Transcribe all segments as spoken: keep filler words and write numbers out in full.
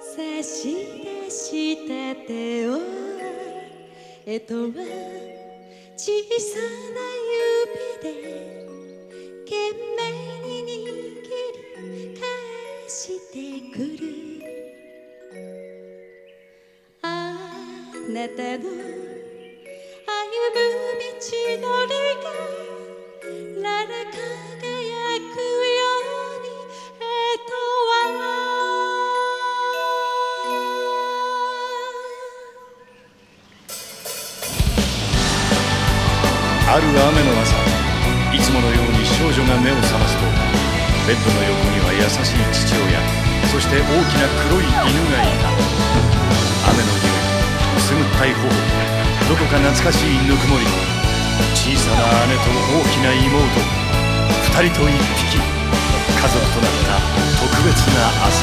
差し出した手をえとは小さな指で懸命に握り返してくる。あなたの歩む道のりがらら輝くようにえとはある雨の朝、いつものように少女が目を覚ますと、ベッドの横には優しい父親、そして大きな黒い犬がいた。雨の匂い、くすぐったい頬、どこか懐かしいぬくもり、小さな姉と大きな妹、二人と一匹、家族となった特別な朝。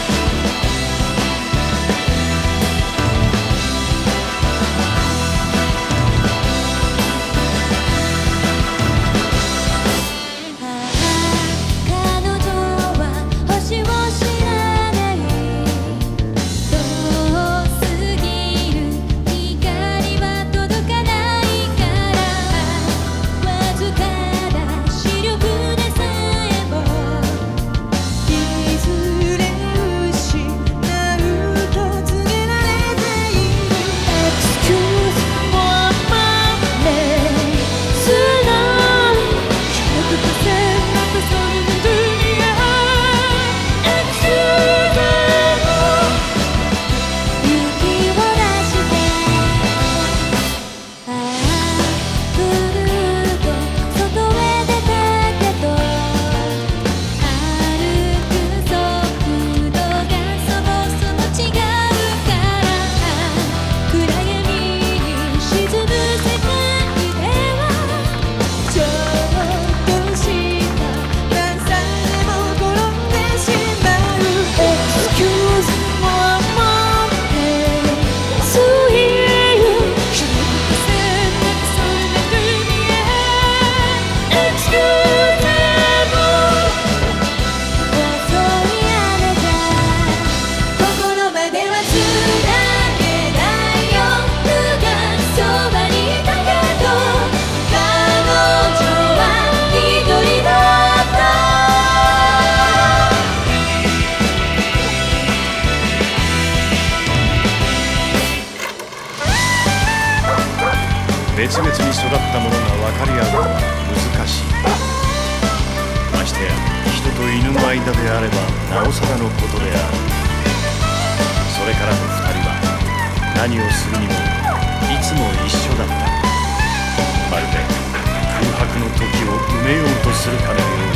別々に育った者が分かり合うのは難しい。ましてや人と犬の間であればなおさらのことである。それからも二人は何をするにもいつも一緒だった。まるで空白の時を埋めようとするかのように。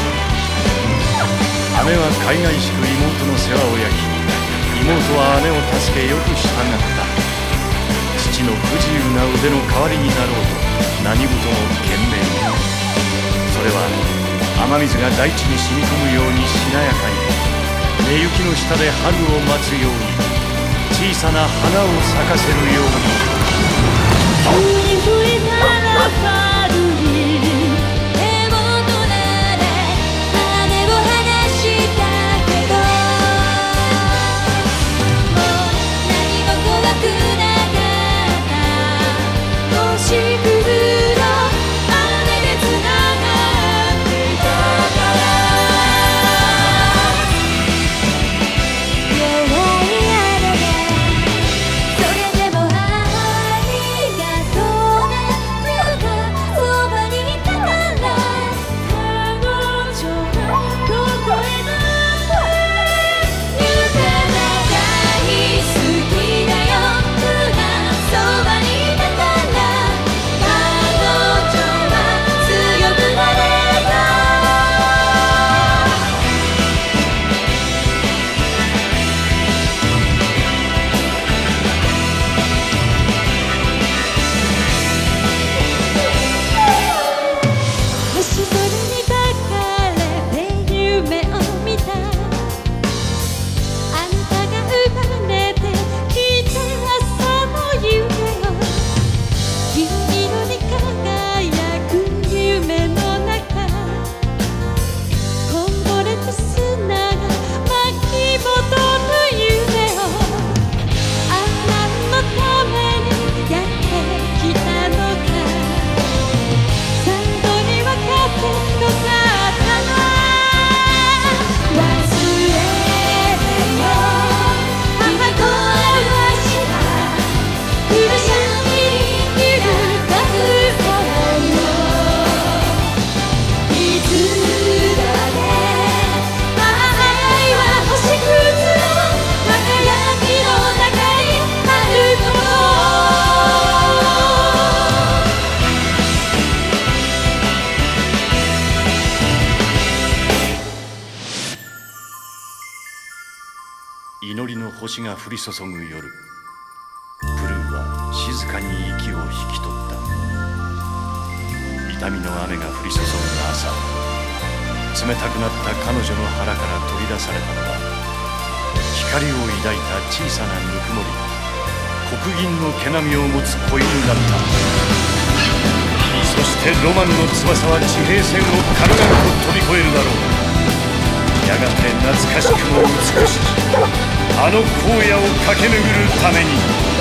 姉は海外しく妹の世話を焼き、妹は姉を助けよく従った。父の不自由な腕の代わりになろうと何事も懸命に。それは雨水が大地に染み込むようにしなやかに、寝雪の下で春を待つように、小さな花を咲かせるように。 急に吹いたら春に手元なら羽を離したけど、もう何も怖くない。星屑の雨でつながっていたから弱い雨で、それでもありがとうね。 祈りの星が降り注ぐ夜、プルーは静かに息を引き取った。痛みの雨が降り注ぐ朝、冷たくなった彼女の腹から取り出されたのは、光を抱いた小さなぬくもり、黒銀の毛並みを持つ子犬だった。そしてロマンの翼は地平線を軽々と飛び越えるだろう。やがて懐かしくも美しきあの荒野を駆け巡るために。